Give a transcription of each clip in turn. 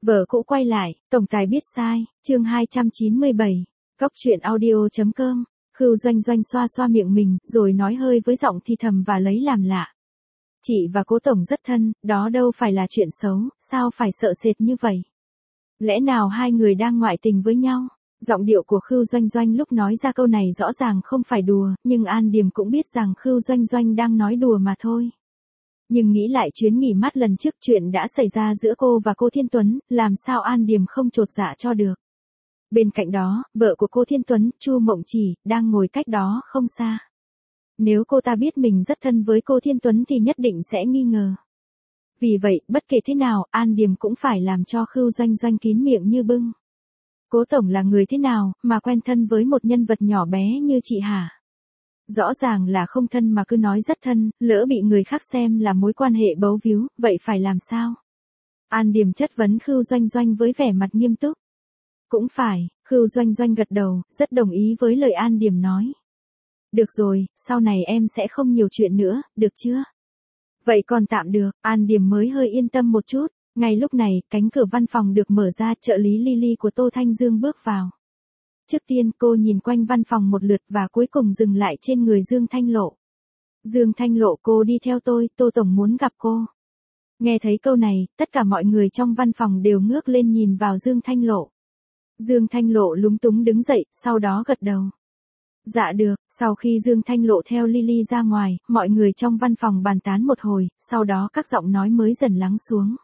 Vợ cũ quay lại, tổng tài biết sai, chương 297, Cóc truyện audio.com, Khưu Doanh Doanh xoa xoa miệng mình, rồi nói hơi với giọng thì thầm và lấy làm lạ. Chị và cố tổng rất thân, đó đâu phải là chuyện xấu, sao phải sợ sệt như vậy? Lẽ nào hai người đang ngoại tình với nhau? Giọng điệu của Khưu Doanh Doanh lúc nói ra câu này rõ ràng không phải đùa, nhưng An Điềm cũng biết rằng Khưu Doanh Doanh đang nói đùa mà thôi. Nhưng nghĩ lại chuyến nghỉ mát lần trước chuyện đã xảy ra giữa cô và cô Thiên Tuấn, làm sao An Điềm không chột dạ cho được. Bên cạnh đó, vợ của cô Thiên Tuấn, Chu Mộng Chỉ, đang ngồi cách đó không xa. Nếu cô ta biết mình rất thân với cô Thiên Tuấn thì nhất định sẽ nghi ngờ. Vì vậy, bất kể thế nào, An Điềm cũng phải làm cho Khưu Doanh Doanh kín miệng như bưng. Cố tổng là người thế nào, mà quen thân với một nhân vật nhỏ bé như chị hả? Rõ ràng là không thân mà cứ nói rất thân, lỡ bị người khác xem là mối quan hệ bấu víu, vậy phải làm sao? An Điềm chất vấn Khưu Doanh Doanh với vẻ mặt nghiêm túc. Cũng phải, Khưu Doanh Doanh gật đầu, rất đồng ý với lời An Điềm nói. Được rồi, sau này em sẽ không nhiều chuyện nữa, được chưa? Vậy còn tạm được, An Điềm mới hơi yên tâm một chút. Ngay lúc này, cánh cửa văn phòng được mở ra, trợ lý Lily của Tô Thanh Dương bước vào. Trước tiên cô nhìn quanh văn phòng một lượt và cuối cùng dừng lại trên người Dương Thanh Lộ. Dương Thanh Lộ, cô đi theo tôi, Tô tổng muốn gặp cô. Nghe thấy câu này, tất cả mọi người trong văn phòng đều ngước lên nhìn vào Dương Thanh Lộ. Dương Thanh Lộ lúng túng đứng dậy, sau đó gật đầu. Dạ được, sau khi Dương Thanh Lộ theo Lily ra ngoài, mọi người trong văn phòng bàn tán một hồi, sau đó các giọng nói mới dần lắng xuống.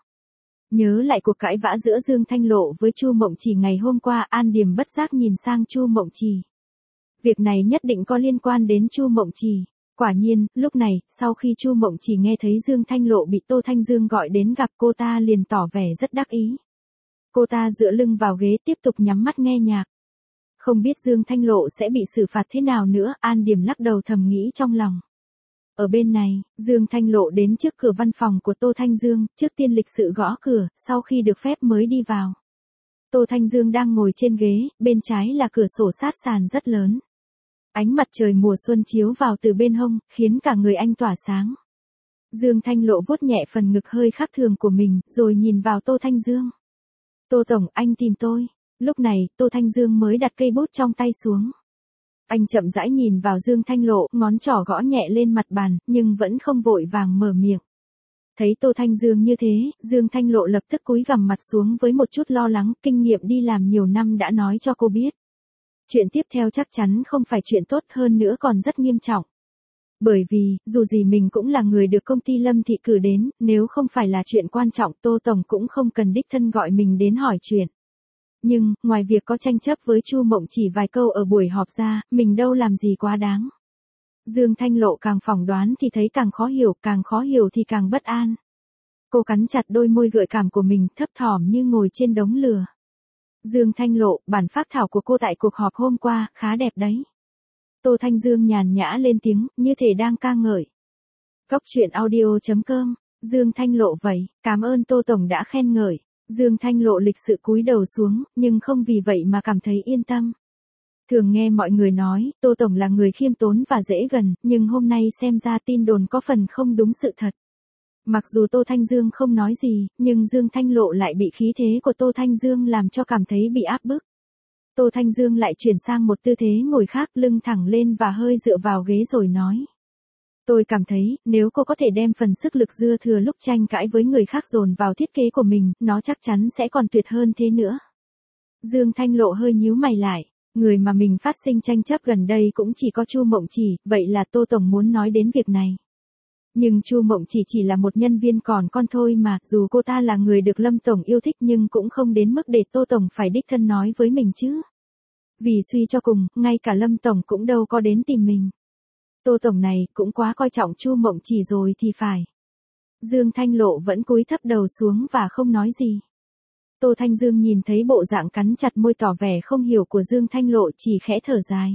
Nhớ lại cuộc cãi vã giữa Dương Thanh Lộ với Chu Mộng Chỉ ngày hôm qua, An Điềm bất giác nhìn sang Chu Mộng Chỉ. Việc này nhất định có liên quan đến Chu Mộng Chỉ. Quả nhiên, lúc này, sau khi Chu Mộng Chỉ nghe thấy Dương Thanh Lộ bị Tô Thanh Dương gọi đến gặp, cô ta liền tỏ vẻ rất đắc ý. Cô ta dựa lưng vào ghế tiếp tục nhắm mắt nghe nhạc. Không biết Dương Thanh Lộ sẽ bị xử phạt thế nào nữa, An Điềm lắc đầu thầm nghĩ trong lòng. Ở bên này, Dương Thanh Lộ đến trước cửa văn phòng của Tô Thanh Dương, trước tiên lịch sự gõ cửa, sau khi được phép mới đi vào. Tô Thanh Dương đang ngồi trên ghế, bên trái là cửa sổ sát sàn rất lớn. Ánh mặt trời mùa xuân chiếu vào từ bên hông, khiến cả người anh tỏa sáng. Dương Thanh Lộ vuốt nhẹ phần ngực hơi khác thường của mình, rồi nhìn vào Tô Thanh Dương. Tô tổng, anh tìm tôi. Lúc này, Tô Thanh Dương mới đặt cây bút trong tay xuống. Anh chậm rãi nhìn vào Dương Thanh Lộ, ngón trỏ gõ nhẹ lên mặt bàn, nhưng vẫn không vội vàng mở miệng. Thấy Tô Thanh Dương như thế, Dương Thanh Lộ lập tức cúi gằm mặt xuống với một chút lo lắng, kinh nghiệm đi làm nhiều năm đã nói cho cô biết. Chuyện tiếp theo chắc chắn không phải chuyện tốt, hơn nữa còn rất nghiêm trọng. Bởi vì, dù gì mình cũng là người được công ty Lâm Thị cử đến, nếu không phải là chuyện quan trọng, Tô tổng cũng không cần đích thân gọi mình đến hỏi chuyện. Nhưng, ngoài việc có tranh chấp với Chu Mộng Chỉ vài câu ở buổi họp ra, mình đâu làm gì quá đáng. Dương Thanh Lộ càng phỏng đoán thì thấy càng khó hiểu thì càng bất an. Cô cắn chặt đôi môi gợi cảm của mình, thấp thỏm như ngồi trên đống lửa. Dương Thanh Lộ, bản phác thảo của cô tại cuộc họp hôm qua, khá đẹp đấy. Tô Thanh Dương nhàn nhã lên tiếng, như thể đang ca ngợi. Cóc truyện audio.com, Dương Thanh Lộ vậy, cảm ơn Tô tổng đã khen ngợi. Dương Thanh Lộ lịch sự cúi đầu xuống, nhưng không vì vậy mà cảm thấy yên tâm. Thường nghe mọi người nói, Tô tổng là người khiêm tốn và dễ gần, nhưng hôm nay xem ra tin đồn có phần không đúng sự thật. Mặc dù Tô Thanh Dương không nói gì, nhưng Dương Thanh Lộ lại bị khí thế của Tô Thanh Dương làm cho cảm thấy bị áp bức. Tô Thanh Dương lại chuyển sang một tư thế ngồi khác, lưng thẳng lên và hơi dựa vào ghế rồi nói. Tôi cảm thấy, nếu cô có thể đem phần sức lực dư thừa lúc tranh cãi với người khác dồn vào thiết kế của mình, nó chắc chắn sẽ còn tuyệt hơn thế nữa. Dương Thanh Lộ hơi nhíu mày lại, người mà mình phát sinh tranh chấp gần đây cũng chỉ có Chu Mộng Chỉ, vậy là Tô tổng muốn nói đến việc này. Nhưng Chu Mộng chỉ là một nhân viên còn con thôi mà, dù cô ta là người được Lâm tổng yêu thích nhưng cũng không đến mức để Tô tổng phải đích thân nói với mình chứ. Vì suy cho cùng, ngay cả Lâm tổng cũng đâu có đến tìm mình. Tô tổng này cũng quá coi trọng Chu Mộng Chỉ rồi thì phải. Dương Thanh Lộ vẫn cúi thấp đầu xuống và không nói gì. Tô Thanh Dương nhìn thấy bộ dạng cắn chặt môi tỏ vẻ không hiểu của Dương Thanh Lộ, chỉ khẽ thở dài.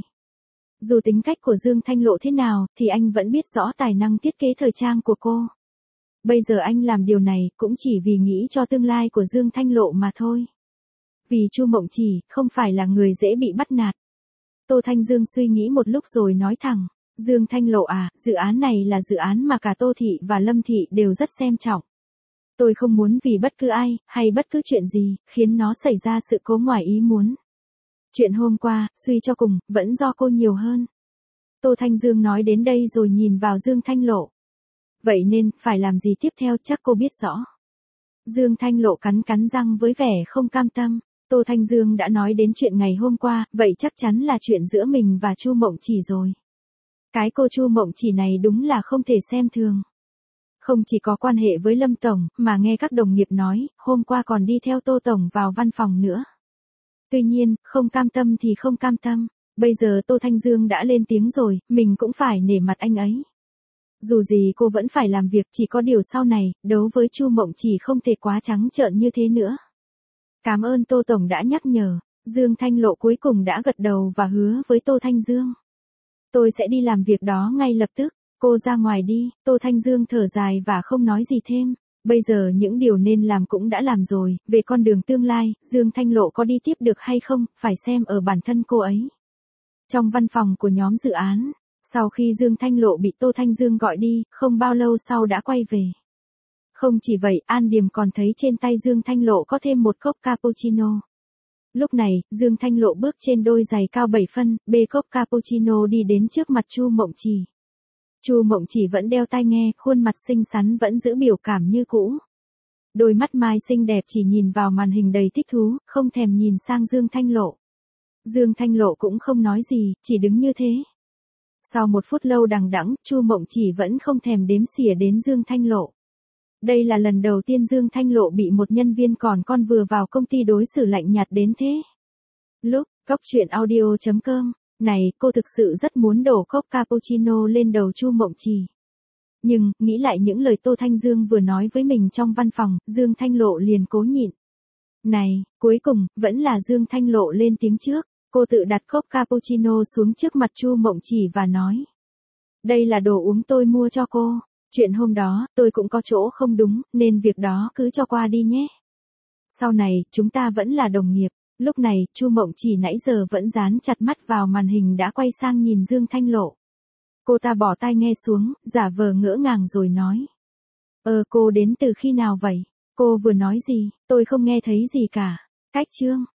Dù tính cách của Dương Thanh Lộ thế nào, thì anh vẫn biết rõ tài năng thiết kế thời trang của cô. Bây giờ anh làm điều này cũng chỉ vì nghĩ cho tương lai của Dương Thanh Lộ mà thôi. Vì Chu Mộng Chỉ không phải là người dễ bị bắt nạt. Tô Thanh Dương suy nghĩ một lúc rồi nói thẳng. Dương Thanh Lộ à, dự án này là dự án mà cả Tô Thị và Lâm Thị đều rất xem trọng. Tôi không muốn vì bất cứ ai, hay bất cứ chuyện gì, khiến nó xảy ra sự cố ngoài ý muốn. Chuyện hôm qua, suy cho cùng, vẫn do cô nhiều hơn. Tô Thanh Dương nói đến đây rồi nhìn vào Dương Thanh Lộ. Vậy nên, phải làm gì tiếp theo chắc cô biết rõ. Dương Thanh Lộ cắn cắn răng với vẻ không cam tâm. Tô Thanh Dương đã nói đến chuyện ngày hôm qua, vậy chắc chắn là chuyện giữa mình và Chu Mộng Chỉ rồi. Cái cô Chu Mộng Chỉ này đúng là không thể xem thường. Không chỉ có quan hệ với Lâm Tổng, mà nghe các đồng nghiệp nói, hôm qua còn đi theo Tô Tổng vào văn phòng nữa. Tuy nhiên, không cam tâm thì không cam tâm. Bây giờ Tô Thanh Dương đã lên tiếng rồi, mình cũng phải nể mặt anh ấy. Dù gì cô vẫn phải làm việc, chỉ có điều sau này, đấu với Chu Mộng Chỉ không thể quá trắng trợn như thế nữa. Cảm ơn Tô Tổng đã nhắc nhở. Dương Thanh Lộ cuối cùng đã gật đầu và hứa với Tô Thanh Dương. Tôi sẽ đi làm việc đó ngay lập tức. Cô ra ngoài đi. Tô Thanh Dương thở dài và không nói gì thêm. Bây giờ những điều nên làm cũng đã làm rồi. Về con đường tương lai, Dương Thanh Lộ có đi tiếp được hay không, phải xem ở bản thân cô ấy. Trong văn phòng của nhóm dự án, sau khi Dương Thanh Lộ bị Tô Thanh Dương gọi đi, không bao lâu sau đã quay về. Không chỉ vậy, An Điềm còn thấy trên tay Dương Thanh Lộ có thêm một cốc cappuccino. Lúc này, Dương Thanh Lộ bước trên đôi giày cao 7 phân, bê cốc cappuccino đi đến trước mặt Chu Mộng Chỉ. Chu Mộng Chỉ vẫn đeo tai nghe, khuôn mặt xinh xắn vẫn giữ biểu cảm như cũ. Đôi mắt mai xinh đẹp chỉ nhìn vào màn hình đầy thích thú, không thèm nhìn sang Dương Thanh Lộ. Dương Thanh Lộ cũng không nói gì, chỉ đứng như thế. Sau một phút lâu đằng đẵng, Chu Mộng Chỉ vẫn không thèm đếm xỉa đến Dương Thanh Lộ. Đây là lần đầu tiên Dương Thanh Lộ bị một nhân viên còn con vừa vào công ty đối xử lạnh nhạt đến thế. Lúc, coctruyện.audio.com, này, cô thực sự rất muốn đổ cốc cappuccino lên đầu Chu Mộng Chỉ. Nhưng, nghĩ lại những lời Tô Thanh Dương vừa nói với mình trong văn phòng, Dương Thanh Lộ liền cố nhịn. Này, cuối cùng, vẫn là Dương Thanh Lộ lên tiếng trước. Cô tự đặt cốc cappuccino xuống trước mặt Chu Mộng Chỉ và nói. Đây là đồ uống tôi mua cho cô. Chuyện hôm đó, tôi cũng có chỗ không đúng, nên việc đó cứ cho qua đi nhé. Sau này, chúng ta vẫn là đồng nghiệp. Lúc này, Chu Mộng Chỉ nãy giờ vẫn dán chặt mắt vào màn hình đã quay sang nhìn Dương Thanh Lộ. Cô ta bỏ tai nghe xuống, giả vờ ngỡ ngàng rồi nói. Cô đến từ khi nào vậy? Cô vừa nói gì? Tôi không nghe thấy gì cả. Cách chương.